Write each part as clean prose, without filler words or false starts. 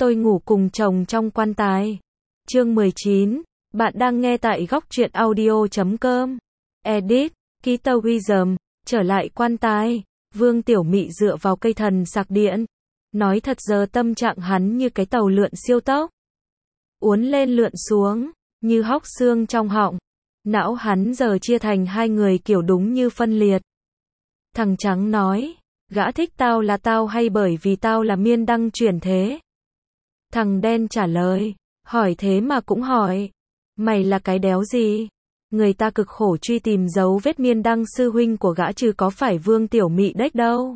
Tôi ngủ cùng chồng trong quan tài. Chương 19. Bạn đang nghe tại góc truyện audio.com. Edit. Kita Wisdom. Trở lại quan tài. Vương Tiểu Mị dựa vào cây thần sạc điện. Nói thật giờ tâm trạng hắn như cái tàu lượn siêu tốc. Uốn lên lượn xuống. Như hóc xương trong họng. Não hắn giờ chia thành hai người kiểu đúng như phân liệt. Thằng trắng nói. Gã thích tao là tao hay bởi vì tao là miên đăng chuyển thế? Thằng đen trả lời. Hỏi thế mà cũng hỏi. Mày là cái đéo gì? Người ta cực khổ truy tìm dấu vết miên đăng sư huynh của gã chứ có phải Vương Tiểu Mị đếch đâu.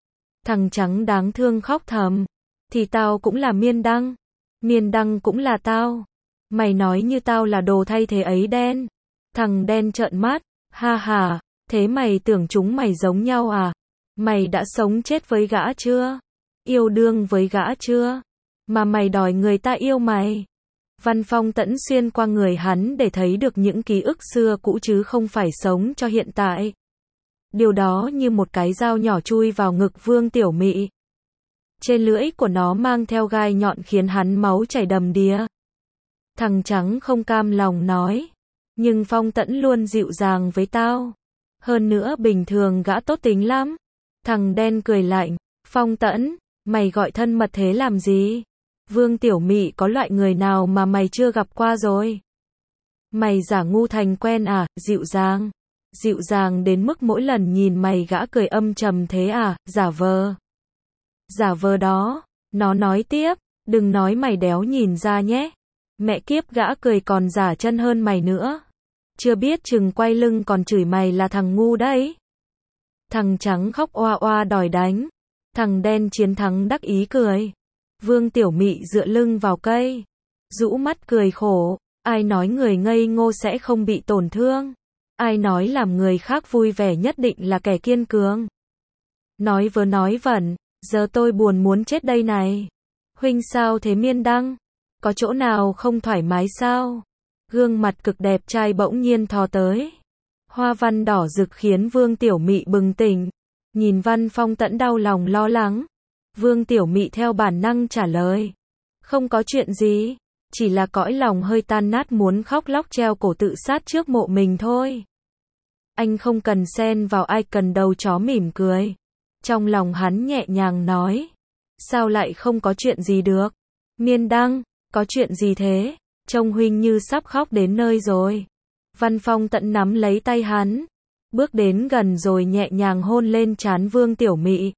Thằng trắng đáng thương khóc thầm. Thì tao cũng là miên đăng. Miên đăng cũng là tao. Mày nói như tao là đồ thay thế ấy đen. Thằng đen trợn mắt. Ha ha, thế mày tưởng chúng mày giống nhau à? Mày đã sống chết với gã chưa? Yêu đương với gã chưa? Mà mày đòi người ta yêu mày. Văn Phong Tẫn xuyên qua người hắn để thấy được những ký ức xưa cũ chứ không phải sống cho hiện tại. Điều đó như một cái dao nhỏ chui vào ngực Vương Tiểu Mị. Trên lưỡi của nó mang theo gai nhọn khiến hắn máu chảy đầm đìa. Thằng trắng không cam lòng nói. Nhưng Phong Tẫn luôn dịu dàng với tao. Hơn nữa bình thường gã tốt tính lắm. Thằng đen cười lạnh. Phong Tẫn, mày gọi thân mật thế làm gì? Vương Tiểu Mị có loại người nào mà mày chưa gặp qua rồi? Mày giả ngu thành quen à? Dịu dàng. Dịu dàng đến mức mỗi lần nhìn mày gã cười âm trầm thế à? Giả vờ. Giả vờ đó. Nó nói tiếp. Đừng nói mày đéo nhìn ra nhé. Mẹ kiếp gã cười còn giả chân hơn mày nữa. Chưa biết chừng quay lưng còn chửi mày là thằng ngu đấy. Thằng trắng khóc oa oa đòi đánh. Thằng đen chiến thắng đắc ý cười. Vương Tiểu Mị dựa lưng vào cây. Rũ mắt cười khổ. Ai nói người ngây ngô sẽ không bị tổn thương? Ai nói làm người khác vui vẻ nhất định là kẻ kiên cường? Nói vớ nói vẩn. Giờ tôi buồn muốn chết đây này. Huynh sao thế miên đăng? Có chỗ nào không thoải mái sao? Gương mặt cực đẹp trai bỗng nhiên thò tới. Hoa văn đỏ rực khiến Vương Tiểu Mị bừng tỉnh. Nhìn Văn Phong Tẫn đau lòng lo lắng. Vương Tiểu Mị theo bản năng trả lời. Không có chuyện gì. Chỉ là cõi lòng hơi tan nát muốn khóc lóc treo cổ tự sát trước mộ mình thôi. Anh không cần xen vào ai cần đầu chó mỉm cười. Trong lòng hắn nhẹ nhàng nói. Sao lại không có chuyện gì được? Miên đăng, có chuyện gì thế? Trông huynh như sắp khóc đến nơi rồi. Văn Phong Tẫn nắm lấy tay hắn. Bước đến gần rồi nhẹ nhàng hôn lên trán Vương Tiểu Mị.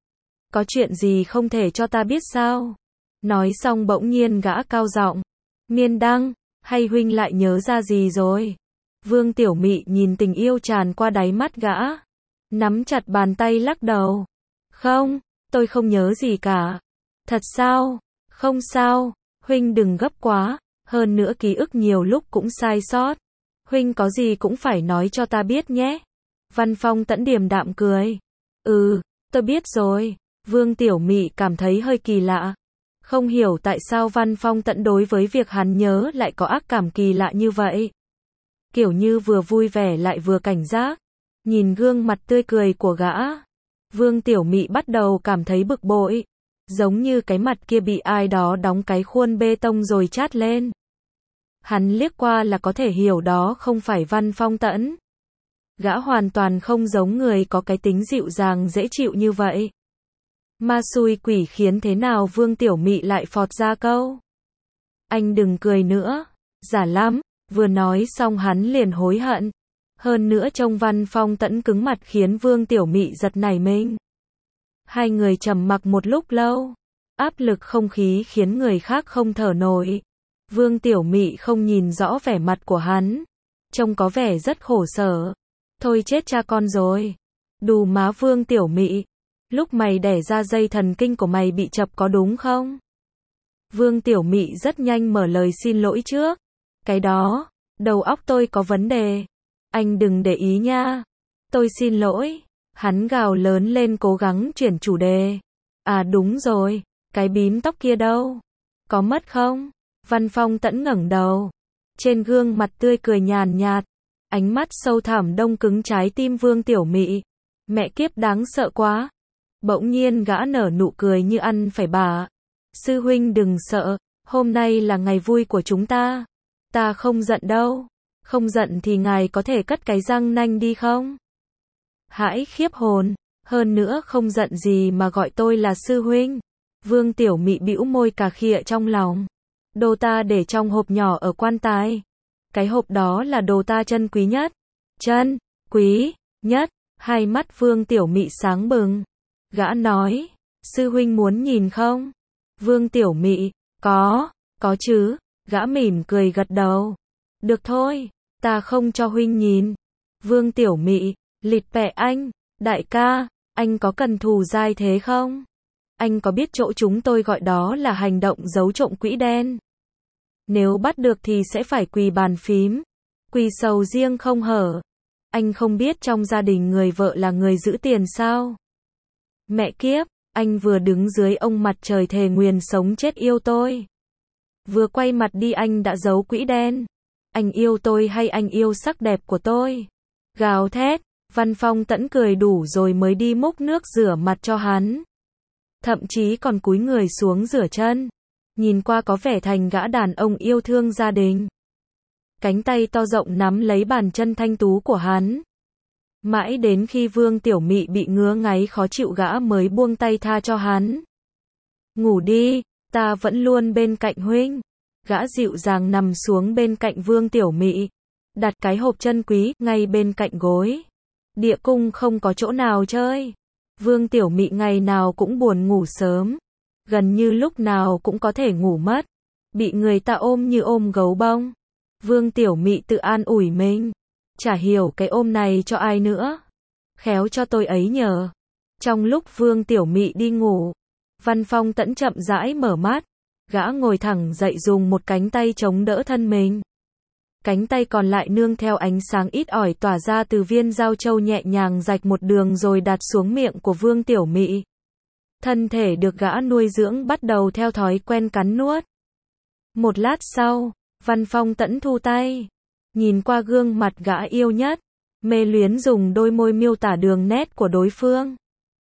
Có chuyện gì không thể cho ta biết sao? Nói xong bỗng nhiên gã cao giọng. Miên đăng, hay huynh lại nhớ ra gì rồi? Vương Tiểu Mị nhìn tình yêu tràn qua đáy mắt gã. Nắm chặt bàn tay lắc đầu. Không, tôi không nhớ gì cả. Thật sao? Không sao, huynh đừng gấp quá. Hơn nữa ký ức nhiều lúc cũng sai sót. Huynh có gì cũng phải nói cho ta biết nhé. Văn Phong Tẫn điềm đạm cười. Tôi biết rồi. Vương Tiểu Mị cảm thấy hơi kỳ lạ. Không hiểu tại sao Văn Phong Tẫn đối với việc hắn nhớ lại có ác cảm kỳ lạ như vậy. Kiểu như vừa vui vẻ lại vừa cảnh giác. Nhìn gương mặt tươi cười của gã. Vương Tiểu Mị bắt đầu cảm thấy bực bội. Giống như cái mặt kia bị ai đó đóng cái khuôn bê tông rồi chát lên. Hắn liếc qua là có thể hiểu đó không phải Văn Phong Tẫn. Gã hoàn toàn không giống người có cái tính dịu dàng dễ chịu như vậy. Ma xui quỷ khiến thế nào Vương Tiểu Mị lại phọt ra câu. Anh đừng cười nữa. Giả lắm. Vừa nói xong hắn liền hối hận. Hơn nữa trông Văn Phong Tẫn cứng mặt khiến Vương Tiểu Mị giật nảy mình. Hai người trầm mặc một lúc lâu. Áp lực không khí khiến người khác không thở nổi. Vương Tiểu Mị không nhìn rõ vẻ mặt của hắn. Trông có vẻ rất khổ sở. Thôi chết cha con rồi. Đù má Vương Tiểu Mị. Lúc mày đẻ ra dây thần kinh của mày bị chập có đúng không? Vương Tiểu Mị rất nhanh mở lời xin lỗi trước. Cái đó, đầu óc tôi có vấn đề. Anh đừng để ý nha. Tôi xin lỗi. Hắn gào lớn lên cố gắng chuyển chủ đề. À đúng rồi, cái bím tóc kia đâu? Có mất không? Văn Phong Tẫn ngẩng đầu. Trên gương mặt tươi cười nhàn nhạt. Ánh mắt sâu thẳm đông cứng trái tim Vương Tiểu Mị. Mẹ kiếp đáng sợ quá. Bỗng nhiên gã nở nụ cười như ăn phải bà. Sư huynh đừng sợ, hôm nay là ngày vui của chúng ta. Ta không giận đâu. Không giận thì ngài có thể cất cái răng nanh đi không? Hãi khiếp hồn, hơn nữa không giận gì mà gọi tôi là sư huynh. Vương Tiểu Mị bĩu môi cà khịa trong lòng. Đồ ta để trong hộp nhỏ ở quan tài. Cái hộp đó là đồ ta trân quý nhất. Trân quý nhất, hai mắt Vương Tiểu Mị sáng bừng. Gã nói, sư huynh muốn nhìn không? Vương Tiểu Mị, có chứ, gã mỉm cười gật đầu. Được thôi, ta không cho huynh nhìn. Vương Tiểu Mị, lịt bẹ anh, đại ca, anh có cần thù dai thế không? Anh có biết chỗ chúng tôi gọi đó là hành động giấu trộm quỹ đen? Nếu bắt được thì sẽ phải quỳ bàn phím, quỳ sầu riêng không hở. Anh không biết trong gia đình người vợ là người giữ tiền sao? Mẹ kiếp, anh vừa đứng dưới ông mặt trời thề nguyền sống chết yêu tôi. Vừa quay mặt đi anh đã giấu quỹ đen. Anh yêu tôi hay anh yêu sắc đẹp của tôi? Gào thét, Văn Phong Tẫn cười đủ rồi mới đi múc nước rửa mặt cho hắn. Thậm chí còn cúi người xuống rửa chân. Nhìn qua có vẻ thành gã đàn ông yêu thương gia đình. Cánh tay to rộng nắm lấy bàn chân thanh tú của hắn. Mãi đến khi Vương Tiểu Mị bị ngứa ngáy khó chịu gã mới buông tay tha cho hắn. Ngủ đi, ta vẫn luôn bên cạnh huynh. Gã dịu dàng nằm xuống bên cạnh Vương Tiểu Mị. Đặt cái hộp chân quý ngay bên cạnh gối. Địa cung không có chỗ nào chơi. Vương Tiểu Mị ngày nào cũng buồn ngủ sớm. Gần như lúc nào cũng có thể ngủ mất. Bị người ta ôm như ôm gấu bông. Vương Tiểu Mị tự an ủi mình. Chả hiểu cái ôm này cho ai nữa. Khéo cho tôi ấy nhờ. Trong lúc Vương Tiểu Mị đi ngủ, Văn Phong Tẫn chậm rãi mở mắt. Gã ngồi thẳng dậy dùng một cánh tay chống đỡ thân mình. Cánh tay còn lại nương theo ánh sáng ít ỏi tỏa ra từ viên giao châu nhẹ nhàng rạch một đường rồi đặt xuống miệng của Vương Tiểu Mị. Thân thể được gã nuôi dưỡng bắt đầu theo thói quen cắn nuốt. Một lát sau, Văn Phong Tẫn thu tay. Nhìn qua gương mặt gã yêu nhất. Mê luyến dùng đôi môi miêu tả đường nét của đối phương.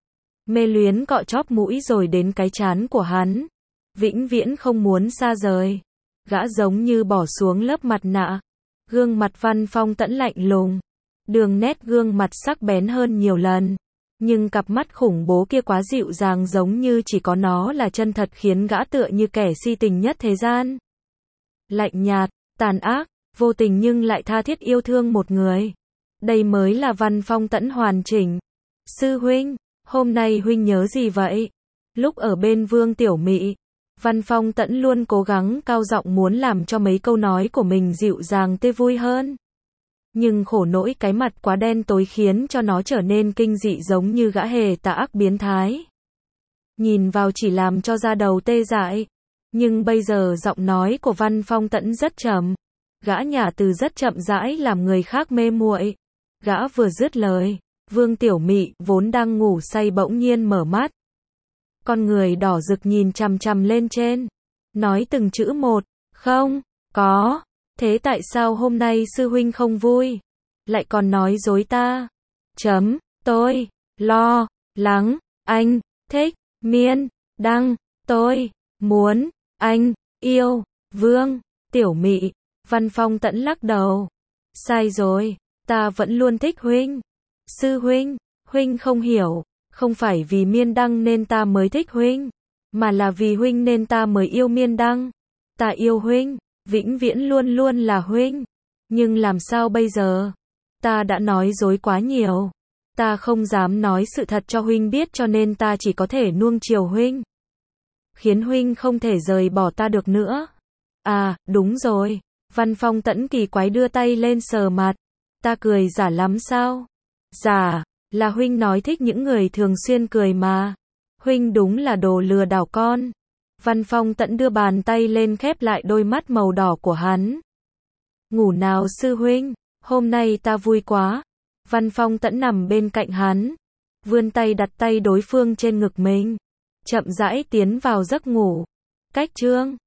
Mê luyến cọ chóp mũi rồi đến cái trán của hắn. Vĩnh viễn không muốn xa rời. Gã giống như bỏ xuống lớp mặt nạ. Gương mặt Văn Phong Tẫn lạnh lùng. Đường nét gương mặt sắc bén hơn nhiều lần. Nhưng cặp mắt khủng bố kia quá dịu dàng giống như chỉ có nó là chân thật khiến gã tựa như kẻ si tình nhất thế gian. Lạnh nhạt, tàn ác, vô tình nhưng lại tha thiết yêu thương một người. Đây mới là Văn Phong Tẫn hoàn chỉnh. Sư huynh, hôm nay huynh nhớ gì vậy? Lúc ở bên Vương Tiểu Mị, Văn Phong Tẫn luôn cố gắng cao giọng muốn làm cho mấy câu nói của mình dịu dàng tươi vui hơn. Nhưng khổ nỗi cái mặt quá đen tối khiến cho nó trở nên kinh dị giống như gã hề tà ác biến thái. Nhìn vào chỉ làm cho da đầu tê dại. Nhưng bây giờ giọng nói của Văn Phong Tẫn rất trầm. Gã nhả từ rất chậm rãi làm người khác mê muội. Gã vừa dứt lời, Vương Tiểu Mị vốn đang ngủ say bỗng nhiên mở mắt. Con người đỏ rực nhìn chằm chằm lên trên. Nói từng chữ một, không, có. Thế tại sao hôm nay sư huynh không vui? Lại còn nói dối ta? Tôi, lo, lắng, anh, thích, miên, đăng, tôi, muốn, anh, yêu, Vương, Tiểu Mị. Văn Phong Tẫn lắc đầu. Sai rồi, ta vẫn luôn thích huynh. Sư huynh không hiểu, không phải vì miên đăng nên ta mới thích huynh, mà là vì huynh nên ta mới yêu miên đăng. Ta yêu huynh, vĩnh viễn luôn luôn là huynh. Nhưng làm sao bây giờ? Ta đã nói dối quá nhiều. Ta không dám nói sự thật cho huynh biết cho nên ta chỉ có thể nuông chiều huynh. Khiến huynh không thể rời bỏ ta được nữa. À, đúng rồi. Văn Phong Tẫn kỳ quái đưa tay lên sờ mặt. Ta cười giả lắm sao? Giả, là huynh nói thích những người thường xuyên cười mà. Huynh đúng là đồ lừa đảo con. Văn Phong Tẫn đưa bàn tay lên khép lại đôi mắt màu đỏ của hắn. Ngủ nào sư huynh, hôm nay ta vui quá. Văn Phong Tẫn nằm bên cạnh hắn. Vươn tay đặt tay đối phương trên ngực mình. Chậm rãi tiến vào giấc ngủ. Cách chương